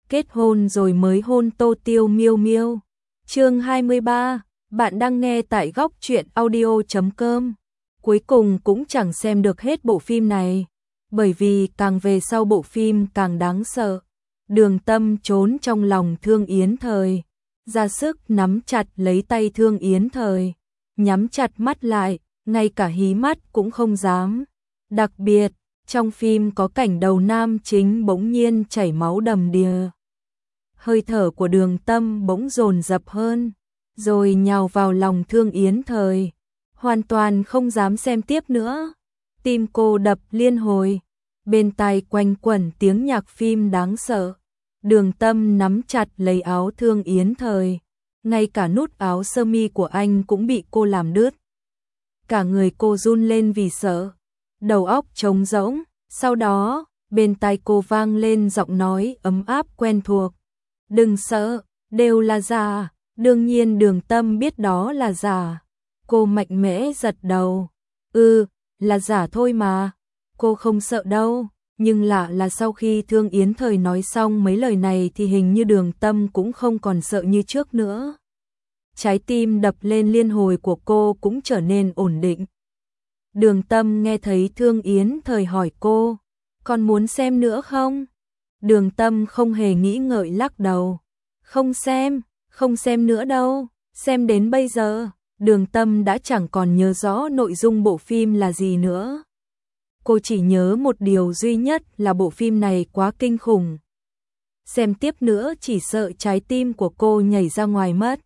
kết hôn rồi mới hôn Tô Tiêu Miêu Miêu. Chương 23, bạn đang nghe tại góc truyện audio.com. Cuối cùng cũng chẳng xem được hết bộ phim này, bởi vì càng về sau bộ phim càng đáng sợ. Đường Tâm trốn trong lòng Thương Yến Thời, ra sức nắm chặt lấy tay Thương Yến Thời, nhắm chặt mắt lại, ngay cả hí mắt cũng không dám. Đặc biệt, trong phim có cảnh đầu nam chính bỗng nhiên chảy máu đầm đìa. Hơi thở của Đường Tâm bỗng dồn dập hơn, rồi nhào vào lòng Thương Yến Thời, hoàn toàn không dám xem tiếp nữa. Tim cô đập liên hồi, bên tai quanh quẩn tiếng nhạc phim đáng sợ. Đường Tâm nắm chặt lấy áo Thương Yến Thời, ngay cả nút áo sơ mi của anh cũng bị cô làm đứt. Cả người cô run lên vì sợ, đầu óc trống rỗng. Sau đó, bên tai cô vang lên giọng nói ấm áp quen thuộc. Đừng sợ, đều là giả. Đương nhiên Đường Tâm biết đó là giả. Cô mạnh mẽ giật đầu. Là giả thôi mà. Cô không sợ đâu. Nhưng lạ là sau khi Thương Yến Thời nói xong mấy lời này thì hình như Đường Tâm cũng không còn sợ như trước nữa. Trái tim đập lên liên hồi của cô cũng trở nên ổn định. Đường Tâm nghe thấy Thương Yến Thời hỏi cô, còn muốn xem nữa không? Đường Tâm không hề nghĩ ngợi lắc đầu. Không xem nữa đâu, xem đến bây giờ, Đường Tâm đã chẳng còn nhớ rõ nội dung bộ phim là gì nữa. Cô chỉ nhớ một điều duy nhất là bộ phim này quá kinh khủng. Xem tiếp nữa chỉ sợ trái tim của cô nhảy ra ngoài mất.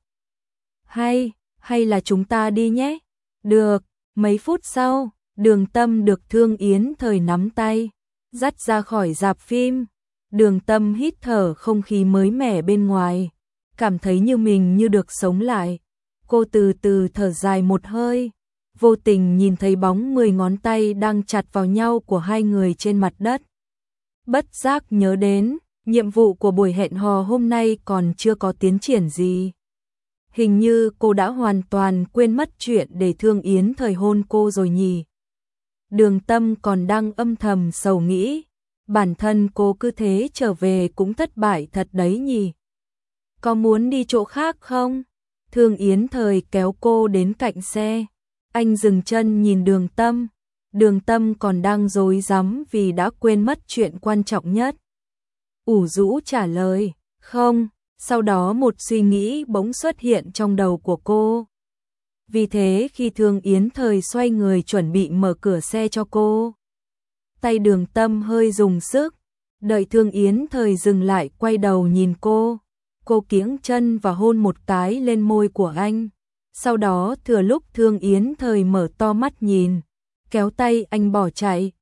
Hay là chúng ta đi nhé? Được. Mấy phút sau, Đường Tâm được Thương Yến Thời nắm tay, dắt ra khỏi rạp phim. Đường Tâm hít thở không khí mới mẻ bên ngoài, cảm thấy như mình như được sống lại. Cô từ từ thở dài một hơi, vô tình nhìn thấy bóng 10 ngón tay đang chặt vào nhau của hai người trên mặt đất. Bất giác nhớ đến, nhiệm vụ của buổi hẹn hò hôm nay còn chưa có tiến triển gì. Hình như cô đã hoàn toàn quên mất chuyện để Thương Yến Thời hôn cô rồi nhỉ. Đường Tâm còn đang âm thầm sầu nghĩ, bản thân cô cứ thế trở về cũng thất bại thật đấy nhỉ. Có muốn đi chỗ khác không? Thương Yến Thời kéo cô đến cạnh xe. Anh dừng chân nhìn Đường Tâm. Đường Tâm còn đang rối rắm vì đã quên mất chuyện quan trọng nhất. Ủ rũ trả lời, không. Sau đó một suy nghĩ bỗng xuất hiện trong đầu của cô. Vì thế khi Thương Yến Thời xoay người chuẩn bị mở cửa xe cho cô, tay Đường Tâm hơi dùng sức, đợi Thương Yến Thời dừng lại quay đầu nhìn cô. Cô kiễng chân và hôn một cái lên môi của anh. Sau đó thừa lúc Thương Yến Thời mở to mắt nhìn, kéo tay anh bỏ chạy,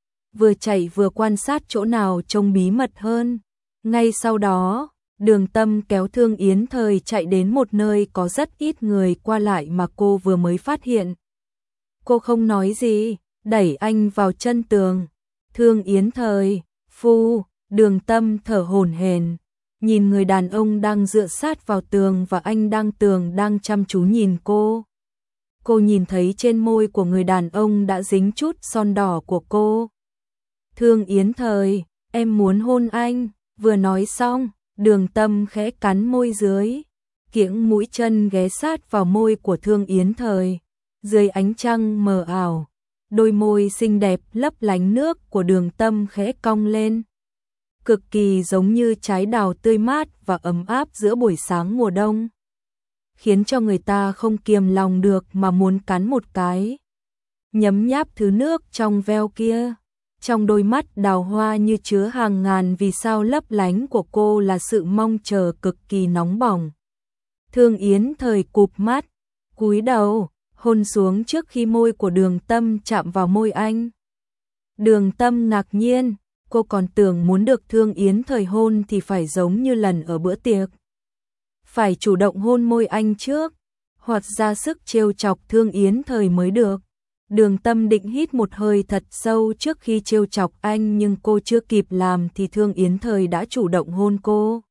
vừa quan sát chỗ nào trông bí mật hơn. Ngay sau đó, Đường Tâm kéo Thương Yến Thời chạy đến một nơi có rất ít người qua lại mà cô vừa mới phát hiện. Cô không nói gì, đẩy anh vào chân tường. Thương Yến Thời, Đường Tâm thở hổn hển, nhìn người đàn ông đang dựa sát vào tường và anh đang chăm chú nhìn cô. Cô nhìn thấy trên môi của người đàn ông đã dính chút son đỏ của cô. Thương Yến Thời, em muốn hôn anh. Vừa nói xong, Đường Tâm khẽ cắn môi dưới, kiễng mũi chân ghé sát vào môi của Thương Yến Thời. Dưới ánh trăng mờ ảo, đôi môi xinh đẹp lấp lánh nước của Đường Tâm khẽ cong lên, cực kỳ giống như trái đào tươi mát và ấm áp giữa buổi sáng mùa đông, khiến cho người ta không kiềm lòng được mà muốn cắn một cái. Nhấm nháp thứ nước trong veo kia. Trong đôi mắt đào hoa như chứa hàng ngàn vì sao lấp lánh của cô là sự mong chờ cực kỳ nóng bỏng. Thương Yến Thời cụp mắt, cúi đầu, hôn xuống trước khi môi của Đường Tâm chạm vào môi anh. Đường Tâm ngạc nhiên, cô còn tưởng muốn được Thương Yến Thời hôn thì phải giống như lần ở bữa tiệc, phải chủ động hôn môi anh trước, hoặc ra sức trêu chọc Thương Yến Thời mới được. Đường Tâm định hít một hơi thật sâu trước khi trêu chọc anh, nhưng cô chưa kịp làm thì Thương Yến Thời đã chủ động hôn cô.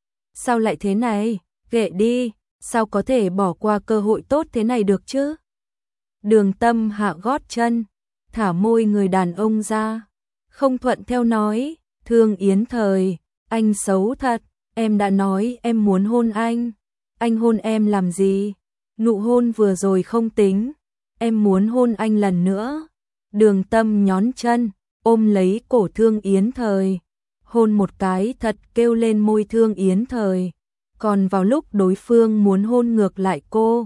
Sao lại thế này? Ghệ đi, sao có thể bỏ qua cơ hội tốt thế này được chứ? Đường Tâm hạ gót chân, thả môi người đàn ông ra, không thuận theo nói, Thương Yến Thời, anh xấu thật, Em đã nói em muốn hôn anh hôn em làm gì? Nụ hôn vừa rồi không tính, em muốn hôn anh lần nữa. Đường Tâm nhón chân, ôm lấy cổ Thương Yến Thời, hôn một cái thật kêu lên môi Thương Yến Thời. Còn vào lúc đối phương muốn hôn ngược lại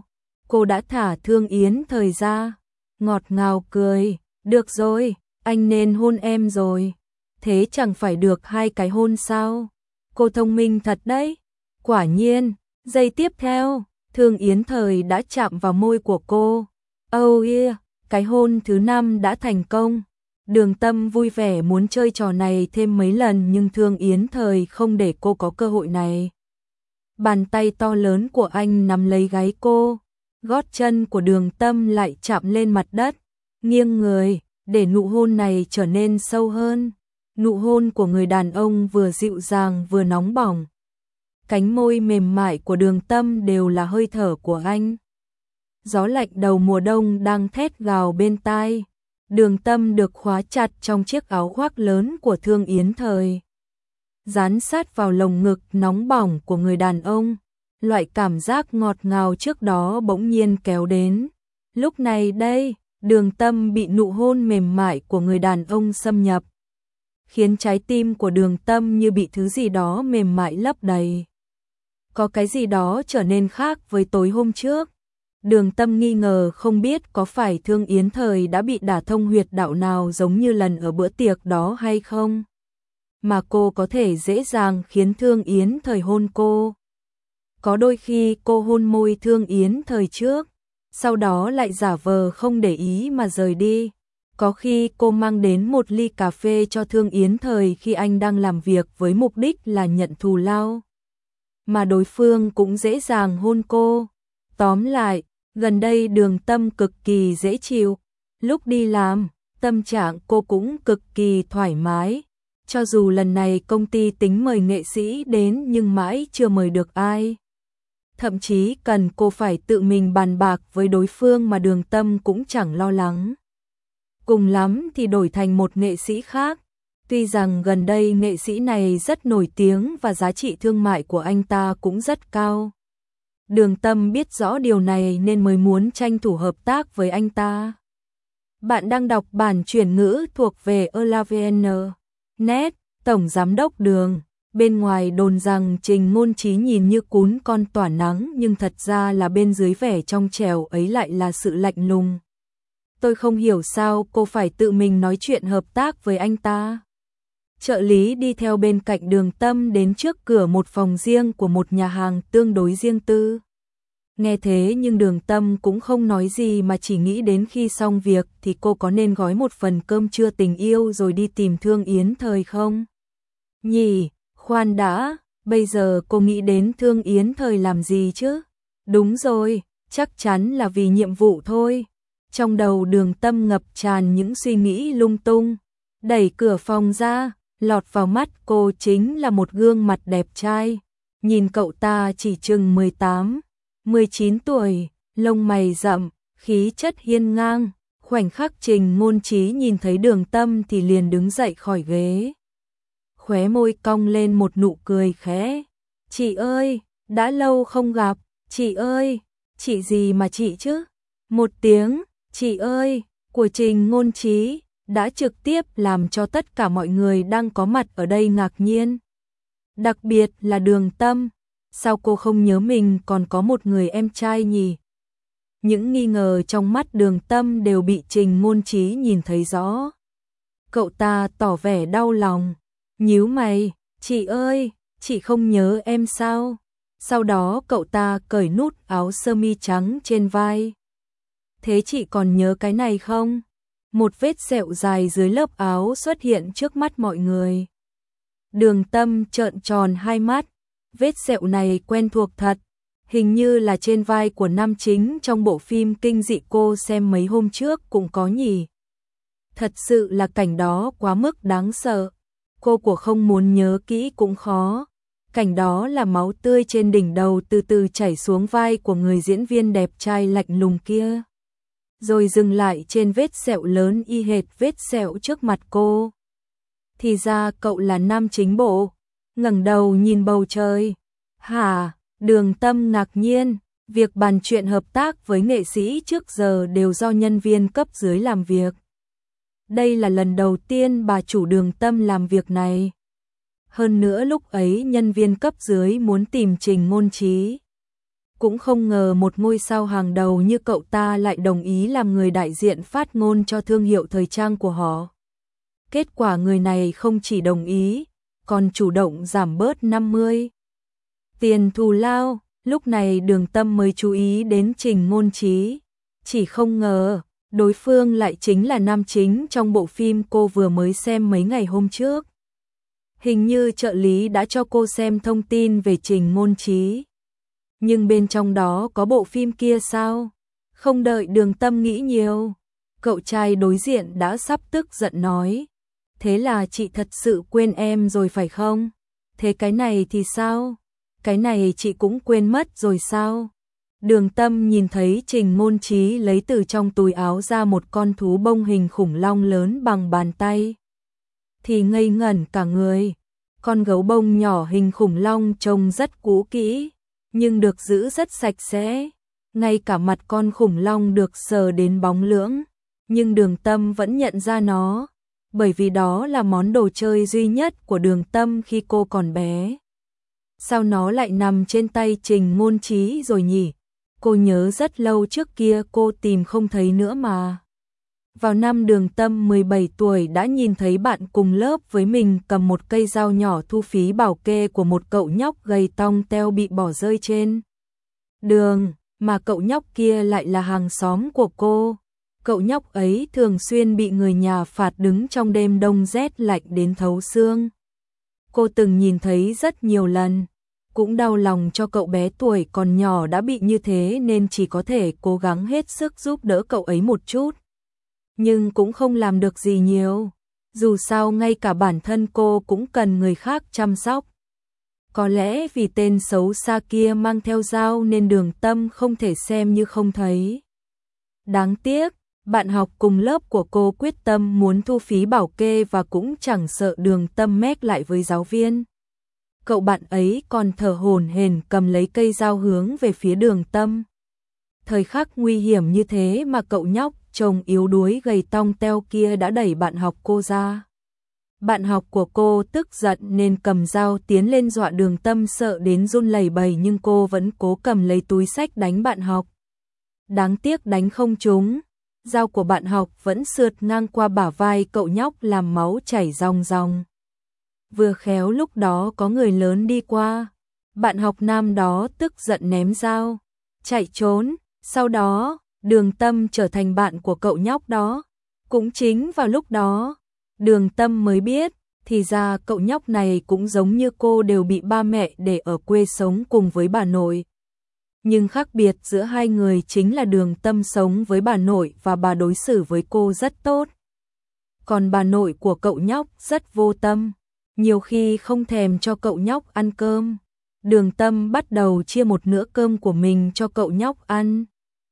cô đã thả Thương Yến Thời ra, ngọt ngào cười, được rồi, anh nên hôn em rồi. Thế chẳng phải được 2 cái hôn sao? Cô thông minh thật đấy. Quả nhiên, giây tiếp theo, Thương Yến Thời đã chạm vào môi của cô. Oh yeah, cái hôn thứ 5 đã thành công. Đường Tâm vui vẻ muốn chơi trò này thêm mấy lần nhưng Thương Yến Thời không để cô có cơ hội này. Bàn tay to lớn của anh nắm lấy gáy cô, gót chân của Đường Tâm lại chạm lên mặt đất, nghiêng người, để nụ hôn này trở nên sâu hơn. Nụ hôn của người đàn ông vừa dịu dàng vừa nóng bỏng. Cánh môi mềm mại của Đường Tâm đều là hơi thở của anh. Gió lạnh đầu mùa đông đang thét gào bên tai. Đường Tâm được khóa chặt trong chiếc áo khoác lớn của Thương Yến Thời, dán sát vào lồng ngực nóng bỏng của người đàn ông. Loại cảm giác ngọt ngào trước đó bỗng nhiên kéo đến. Lúc này đây, Đường Tâm bị nụ hôn mềm mại của người đàn ông xâm nhập, khiến trái tim của Đường Tâm như bị thứ gì đó mềm mại lấp đầy. Có cái gì đó trở nên khác với tối hôm trước. Đường Tâm nghi ngờ không biết có phải Thương Yến Thời đã bị đả thông huyệt đạo nào giống như lần ở bữa tiệc đó hay không, mà cô có thể dễ dàng khiến Thương Yến Thời hôn cô. Có đôi khi cô hôn môi Thương Yến Thời trước, sau đó lại giả vờ không để ý mà rời đi. Có khi cô mang đến một ly cà phê cho Thương Yến Thời khi anh đang làm việc với mục đích là nhận thù lao, mà đối phương cũng dễ dàng hôn cô. Tóm lại, gần đây Đường Tâm cực kỳ dễ chịu. Lúc đi làm, tâm trạng cô cũng cực kỳ thoải mái. Cho dù lần này công ty tính mời nghệ sĩ đến nhưng mãi chưa mời được ai. Thậm chí cần cô phải tự mình bàn bạc với đối phương mà Đường Tâm cũng chẳng lo lắng. Cùng lắm thì đổi thành một nghệ sĩ khác. Tuy rằng gần đây nghệ sĩ này rất nổi tiếng và giá trị thương mại của anh ta cũng rất cao. Đường Tâm biết rõ điều này nên mới muốn tranh thủ hợp tác với anh ta. Bạn đang đọc bản chuyển ngữ thuộc về elavn.net. Tổng giám đốc Đường. Bên ngoài đồn rằng Trình Ngôn Chí nhìn như cún con tỏa nắng nhưng thật ra là bên dưới vẻ trong trẻo ấy lại là sự lạnh lùng. Tôi không hiểu sao cô phải tự mình nói chuyện hợp tác với anh ta. Trợ lý đi theo bên cạnh Đường Tâm đến trước cửa một phòng riêng của một nhà hàng tương đối riêng tư. Nghe thế nhưng Đường Tâm cũng không nói gì mà chỉ nghĩ đến khi xong việc thì cô có nên gói một phần cơm trưa tình yêu rồi đi tìm Thương Yến Thời không? Nhỉ, khoan đã, bây giờ cô nghĩ đến Thương Yến Thời làm gì chứ? Đúng rồi, chắc chắn là vì nhiệm vụ thôi. Trong đầu Đường Tâm ngập tràn những suy nghĩ lung tung. Đẩy cửa phòng ra, lọt vào mắt cô chính là một gương mặt đẹp trai. Nhìn cậu ta chỉ chừng 18, 19 tuổi, lông mày rậm, khí chất hiên ngang. Khoảnh khắc Trình Ngôn Chí nhìn thấy Đường Tâm thì liền đứng dậy khỏi ghế. Khóe môi cong lên một nụ cười khẽ. Chị ơi, đã lâu không gặp, chị ơi, chị gì mà chị chứ? Một tiếng, chị ơi, của Trình Ngôn Chí đã trực tiếp làm cho tất cả mọi người đang có mặt ở đây ngạc nhiên. Đặc biệt là Đường Tâm, sao cô không nhớ mình còn có một người em trai nhỉ? Những nghi ngờ trong mắt Đường Tâm đều bị Trình Ngôn Chí nhìn thấy rõ. Cậu ta tỏ vẻ đau lòng, nhíu mày, chị ơi, chị không nhớ em sao? Sau đó cậu ta cởi nút áo sơ mi trắng trên vai. Thế chị còn nhớ cái này không? Một vết sẹo dài dưới lớp áo xuất hiện trước mắt mọi người. Đường Tâm trợn tròn hai mắt, vết sẹo này quen thuộc thật, hình như là trên vai của nam chính trong bộ phim kinh dị cô xem mấy hôm trước cũng có nhỉ. Thật sự là cảnh đó quá mức đáng sợ, cô của không muốn nhớ kỹ cũng khó. Cảnh đó là máu tươi trên đỉnh đầu từ từ chảy xuống vai của người diễn viên đẹp trai lạnh lùng kia, rồi dừng lại trên vết sẹo lớn y hệt vết sẹo trước mặt cô. Thì ra cậu là nam chính bộ. ngẩng đầu nhìn bầu trời. Hả? Đường Tâm ngạc nhiên, việc bàn chuyện hợp tác với nghệ sĩ trước giờ đều do nhân viên cấp dưới làm việc. Đây là lần đầu tiên bà chủ Đường Tâm làm việc này. Hơn nữa lúc ấy nhân viên cấp dưới muốn tìm Trình Ngôn Chí. Cũng không ngờ một ngôi sao hàng đầu như cậu ta lại đồng ý làm người đại diện phát ngôn cho thương hiệu thời trang của họ. Kết quả người này không chỉ đồng ý, còn chủ động giảm bớt 50 tiền thù lao. Lúc này Đường Tâm mới chú ý đến Trình Ngôn Chí. Chỉ không ngờ, đối phương lại chính là nam chính trong bộ phim cô vừa mới xem mấy ngày hôm trước. Hình như trợ lý đã cho cô xem thông tin về Trình Ngôn Chí. Nhưng bên trong đó có bộ phim kia sao? Không đợi Đường Tâm nghĩ nhiều, cậu trai đối diện đã sắp tức giận nói. Thế là chị thật sự quên em rồi phải không? Thế cái này thì sao? Cái này chị cũng quên mất rồi sao? Đường Tâm nhìn thấy Trình Ngôn Chí lấy từ trong túi áo ra một con thú bông hình khủng long lớn bằng bàn tay. Thì ngây ngẩn cả người. Con gấu bông nhỏ hình khủng long trông rất cũ kỹ, nhưng được giữ rất sạch sẽ. Ngay cả mặt con khủng long được sờ đến bóng lưỡng, nhưng Đường Tâm vẫn nhận ra nó, bởi vì đó là món đồ chơi duy nhất của Đường Tâm khi cô còn bé. Sao nó lại nằm trên tay Trình Ngôn Chí rồi nhỉ? Cô nhớ rất lâu trước kia cô tìm không thấy nữa mà. Vào năm Đường Tâm 17 tuổi đã nhìn thấy bạn cùng lớp với mình cầm một cây dao nhỏ thu phí bảo kê của một cậu nhóc gầy tong teo bị bỏ rơi trên đường, mà cậu nhóc kia lại là hàng xóm của cô. Cậu nhóc ấy thường xuyên bị người nhà phạt đứng trong đêm đông rét lạnh đến thấu xương. Cô từng nhìn thấy rất nhiều lần, cũng đau lòng cho cậu bé tuổi còn nhỏ đã bị như thế nên chỉ có thể cố gắng hết sức giúp đỡ cậu ấy một chút. Nhưng cũng không làm được gì nhiều, dù sao ngay cả bản thân cô cũng cần người khác chăm sóc. Có lẽ vì tên xấu xa kia mang theo dao nên Đường Tâm không thể xem như không thấy. Đáng tiếc, bạn học cùng lớp của cô quyết tâm muốn thu phí bảo kê và cũng chẳng sợ Đường Tâm mét lại với giáo viên. Cậu bạn ấy còn thở hổn hển cầm lấy cây dao hướng về phía Đường Tâm. Thời khắc nguy hiểm như thế mà cậu nhóc trông yếu đuối gầy tong teo kia đã đẩy bạn học cô ra. Bạn học của cô tức giận nên cầm dao tiến lên dọa Đường Tâm sợ đến run lẩy bẩy, nhưng cô vẫn cố cầm lấy túi xách đánh bạn học. Đáng tiếc đánh không trúng, dao của bạn học vẫn sượt ngang qua bả vai cậu nhóc làm máu chảy ròng ròng. Vừa khéo lúc đó có người lớn đi qua, bạn học nam đó tức giận ném dao, chạy trốn. Sau đó, Đường Tâm trở thành bạn của cậu nhóc đó. Cũng chính vào lúc đó, Đường Tâm mới biết, thì ra cậu nhóc này cũng giống như cô đều bị ba mẹ để ở quê sống cùng với bà nội. Nhưng khác biệt giữa hai người chính là Đường Tâm sống với bà nội và bà đối xử với cô rất tốt. Còn bà nội của cậu nhóc rất vô tâm, nhiều khi không thèm cho cậu nhóc ăn cơm. Đường Tâm bắt đầu chia một nửa cơm của mình cho cậu nhóc ăn.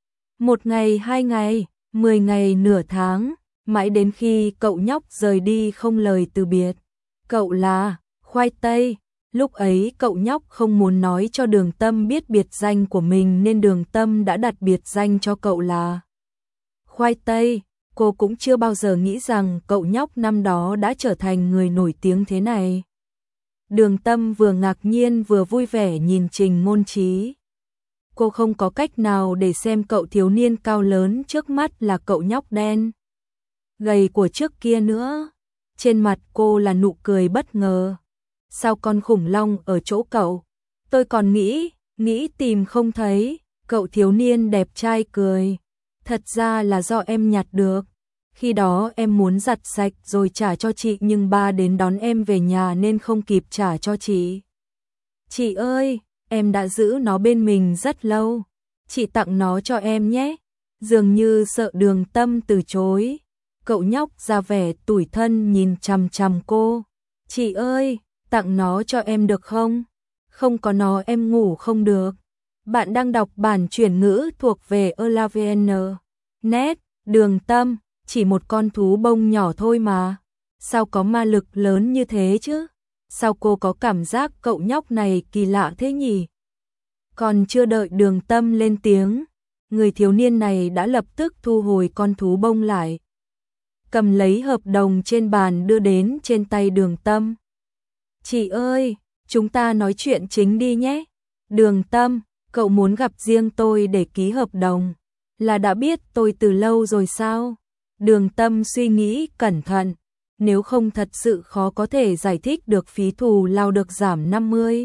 1 ngày, 2 ngày, 10 ngày, nửa tháng, mãi đến khi cậu nhóc rời đi không lời từ biệt. Cậu là Khoai Tây. Lúc ấy cậu nhóc không muốn nói cho Đường Tâm biết biệt danh của mình nên Đường Tâm đã đặt biệt danh cho cậu là Khoai Tây. Cô cũng chưa bao giờ nghĩ rằng cậu nhóc năm đó đã trở thành người nổi tiếng thế này. Đường Tâm vừa ngạc nhiên vừa vui vẻ nhìn Trình Ngôn Chí. Cô không có cách nào để xem cậu thiếu niên cao lớn trước mắt là cậu nhóc đen gầy của trước kia nữa. Trên mặt cô là nụ cười bất ngờ. Sao con khủng long ở chỗ cậu? Tôi còn nghĩ tìm không thấy. Cậu thiếu niên đẹp trai cười. Thật ra là do em nhặt được. Khi đó em muốn giặt sạch rồi trả cho chị nhưng ba đến đón em về nhà nên không kịp trả cho chị. Chị ơi, em đã giữ nó bên mình rất lâu. Chị tặng nó cho em nhé. Dường như sợ Đường Tâm từ chối. Cậu nhóc ra vẻ tủi thân nhìn chằm chằm cô. Chị ơi, tặng nó cho em được không? Không có nó em ngủ không được. Bạn đang đọc bản chuyển ngữ thuộc về ELAVN. Net, Đường Tâm, chỉ một con thú bông nhỏ thôi mà. Sao có ma lực lớn như thế chứ? sao cô có cảm giác cậu nhóc này kỳ lạ thế nhỉ? Còn chưa đợi Đường Tâm lên tiếng, người thiếu niên này đã lập tức thu hồi con thú bông lại. Cầm lấy hợp đồng trên bàn đưa đến trên tay Đường Tâm. Chị ơi, chúng ta nói chuyện chính đi nhé. Đường Tâm, cậu muốn gặp riêng tôi để ký hợp đồng, là đã biết tôi từ lâu rồi sao? Đường Tâm suy nghĩ cẩn thận, nếu không thật sự khó có thể giải thích được phí thù lao được giảm 50.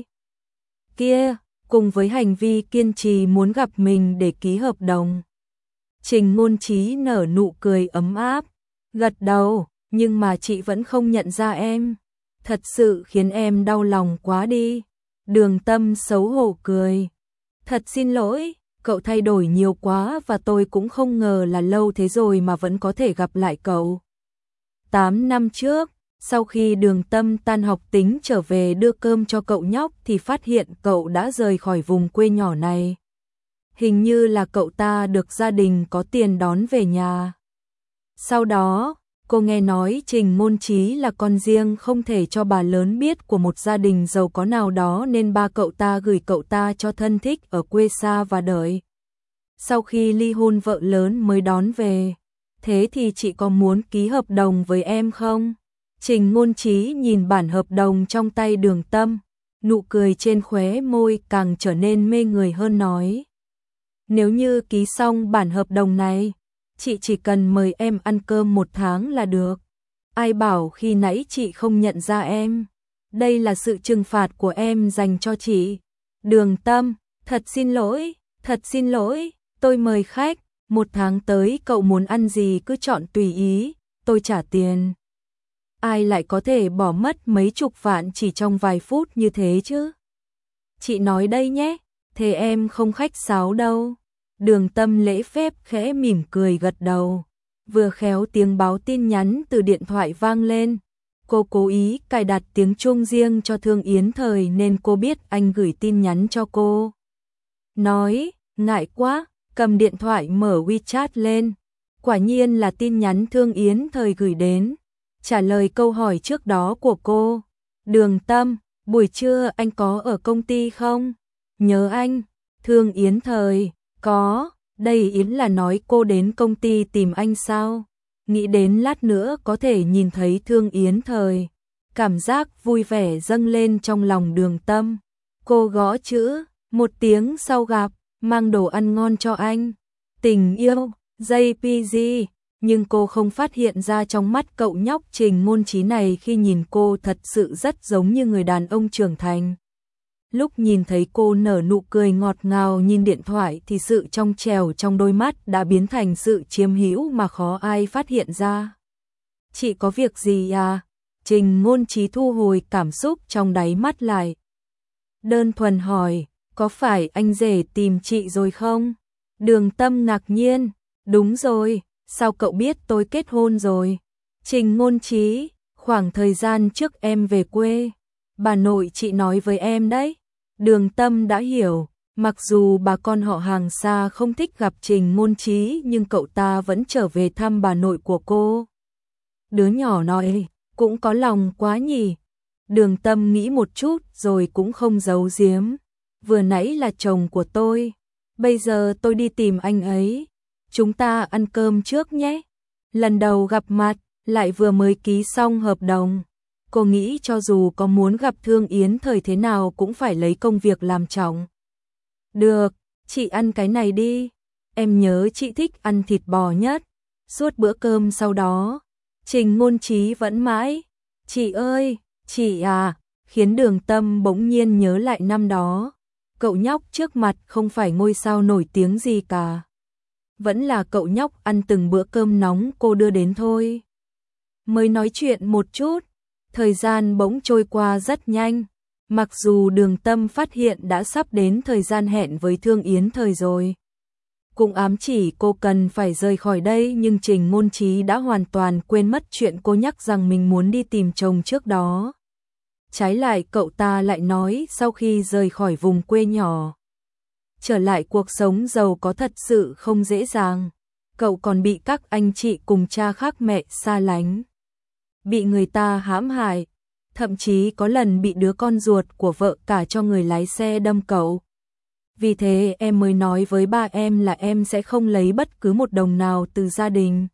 Kia, cùng với hành vi kiên trì muốn gặp mình để ký hợp đồng. Trình Ngôn Chí nở nụ cười ấm áp, gật đầu, nhưng mà chị vẫn không nhận ra em. Thật sự khiến em đau lòng quá đi. Đường Tâm xấu hổ cười. Thật xin lỗi, cậu thay đổi nhiều quá và tôi cũng không ngờ là lâu thế rồi mà vẫn có thể gặp lại cậu. 8 năm trước, sau khi Đường Tâm tan học tính trở về đưa cơm cho cậu nhóc thì phát hiện cậu đã rời khỏi vùng quê nhỏ này. Hình như là cậu ta được gia đình có tiền đón về nhà. Sau đó, cô nghe nói Trình Ngôn Chí là con riêng không thể cho bà lớn biết của một gia đình giàu có nào đó nên ba cậu ta gửi cậu ta cho thân thích ở quê xa và đợi. Sau khi ly hôn vợ lớn mới đón về. Thế thì chị có muốn ký hợp đồng với em không? Trình Ngôn Chí nhìn bản hợp đồng trong tay Đường Tâm, nụ cười trên khóe môi càng trở nên mê người hơn nói. Nếu như ký xong bản hợp đồng này, chị chỉ cần mời em ăn cơm 1 tháng là được. Ai bảo khi nãy chị không nhận ra em? Đây là sự trừng phạt của em dành cho chị. Đường Tâm, thật xin lỗi, tôi mời khách. 1 tháng tới cậu muốn ăn gì cứ chọn tùy ý, tôi trả tiền. Ai lại có thể bỏ mất mấy chục vạn chỉ trong vài phút như thế chứ? Chị nói đây nhé, thế em không khách sáo đâu. Đường Tâm lễ phép khẽ mỉm cười gật đầu. Vừa khéo tiếng báo tin nhắn từ điện thoại vang lên. Cô cố ý cài đặt tiếng chuông riêng cho Thương Yến Thời nên cô biết anh gửi tin nhắn cho cô. Nói, ngại quá, cầm điện thoại mở WeChat lên. Quả nhiên là tin nhắn Thương Yến Thời gửi đến. Trả lời câu hỏi trước đó của cô. Đường Tâm, buổi trưa anh có ở công ty không? Nhớ anh. Thương Yến Thời, có, đây Yến là nói cô đến công ty tìm anh sao? Nghĩ đến lát nữa có thể nhìn thấy Thương Yến Thời. Cảm giác vui vẻ dâng lên trong lòng Đường Tâm. Cô gõ chữ, 1 tiếng sau gặp, mang đồ ăn ngon cho anh. Tình yêu, JPG. Nhưng cô không phát hiện ra trong mắt cậu nhóc Trình Ngôn Chí này khi nhìn cô thật sự rất giống như người đàn ông trưởng thành. Lúc nhìn thấy cô nở nụ cười ngọt ngào nhìn điện thoại thì sự trong trẻo trong đôi mắt đã biến thành sự chiếm hữu mà khó ai phát hiện ra. Chị có việc gì à? Trình Ngôn Chí thu hồi cảm xúc trong đáy mắt lại. Đơn thuần hỏi, có phải anh rể tìm chị rồi không? Đường Tâm ngạc nhiên, đúng rồi, sao cậu biết tôi kết hôn rồi? Trình Ngôn Chí, khoảng thời gian trước em về quê, bà nội chị nói với em đấy. Đường Tâm đã hiểu, mặc dù bà con họ hàng xa không thích gặp Trình Ngôn Chí nhưng cậu ta vẫn trở về thăm bà nội của cô. Đứa nhỏ nói, cũng có lòng quá nhỉ. Đường Tâm nghĩ một chút rồi cũng không giấu giếm. Vừa nãy là chồng của tôi, bây giờ tôi đi tìm anh ấy. Chúng ta ăn cơm trước nhé. Lần đầu gặp mặt, lại vừa mới ký xong hợp đồng. Cô nghĩ cho dù có muốn gặp Thương Yến Thời thế nào cũng phải lấy công việc làm trọng. Được, chị ăn cái này đi. Em nhớ chị thích ăn thịt bò nhất. Suốt bữa cơm sau đó, Trình Ngôn Chí vẫn mãi. Chị ơi, chị à, khiến Đường Tâm bỗng nhiên nhớ lại năm đó. Cậu nhóc trước mặt không phải ngôi sao nổi tiếng gì cả. Vẫn là cậu nhóc ăn từng bữa cơm nóng cô đưa đến thôi. Mới nói chuyện một chút, thời gian bỗng trôi qua rất nhanh. Mặc dù Đường Tâm phát hiện đã sắp đến thời gian hẹn với Thương Yến Thời rồi. Cũng ám chỉ cô cần phải rời khỏi đây nhưng Trình Ngôn Chí đã hoàn toàn quên mất chuyện cô nhắc rằng mình muốn đi tìm chồng trước đó. Trái lại cậu ta lại nói sau khi rời khỏi vùng quê nhỏ, trở lại cuộc sống giàu có thật sự không dễ dàng. Cậu còn bị các anh chị cùng cha khác mẹ xa lánh, bị người ta hãm hại, thậm chí có lần bị đứa con ruột của vợ cả cho người lái xe đâm cậu. Vì thế em mới nói với ba em là em sẽ không lấy bất cứ một đồng nào từ gia đình.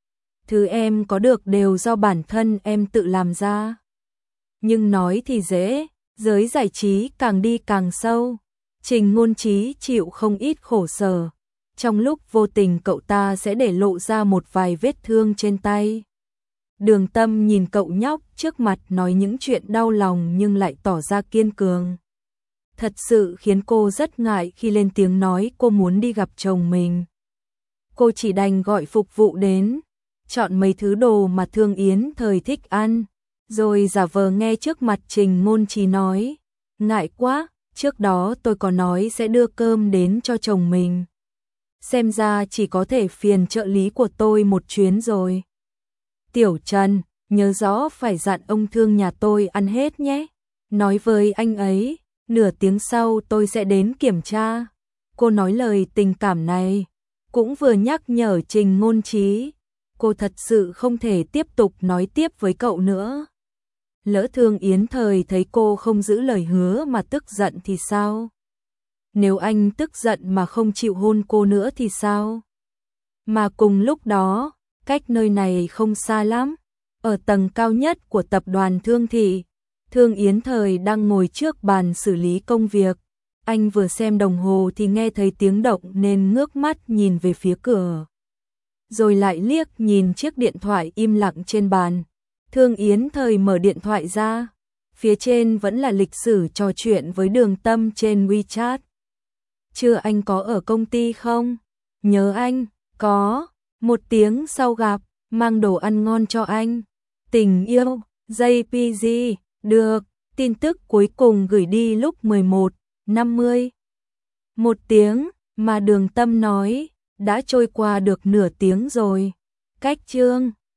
Thứ em có được đều do bản thân em tự làm ra. Nhưng nói thì dễ, giới giải trí càng đi càng sâu. Trình Ngôn Chí chịu không ít khổ sở. Trong lúc vô tình cậu ta sẽ để lộ ra một vài vết thương trên tay. Đường Tâm nhìn cậu nhóc trước mặt nói những chuyện đau lòng nhưng lại tỏ ra kiên cường. Thật sự khiến cô rất ngại khi lên tiếng nói cô muốn đi gặp chồng mình. Cô chỉ đành gọi phục vụ đến, chọn mấy thứ đồ mà Thương Yến Thời thích ăn, rồi giả vờ nghe trước mặt Trình Ngôn Chí nói, ngại quá, trước đó tôi có nói sẽ đưa cơm đến cho chồng mình. Xem ra chỉ có thể phiền trợ lý của tôi một chuyến rồi. Tiểu Trần, nhớ rõ phải dặn ông Thương nhà tôi ăn hết nhé. Nói với anh ấy, nửa tiếng sau tôi sẽ đến kiểm tra. Cô nói lời tình cảm này, cũng vừa nhắc nhở Trình Ngôn Chí. Cô thật sự không thể tiếp tục nói tiếp với cậu nữa. Lỡ Thương Yến Thời thấy cô không giữ lời hứa mà tức giận thì sao? Nếu anh tức giận mà không chịu hôn cô nữa thì sao? Mà cùng lúc đó, cách nơi này không xa lắm, ở tầng cao nhất của tập đoàn Thương Thị, Thương Yến Thời đang ngồi trước bàn xử lý công việc. Anh vừa xem đồng hồ thì nghe thấy tiếng động nên ngước mắt nhìn về phía cửa. Rồi lại liếc nhìn chiếc điện thoại im lặng trên bàn. Thương Yến Thời mở điện thoại ra. Phía trên vẫn là lịch sử trò chuyện với Đường Tâm trên WeChat. Trưa anh có ở công ty không? Nhớ anh, có. 1 tiếng sau gặp, mang đồ ăn ngon cho anh. Tình yêu, JPG, được. Tin tức cuối cùng gửi đi lúc 11:50. 1 tiếng, mà Đường Tâm nói, đã trôi qua được nửa tiếng rồi. Cách chương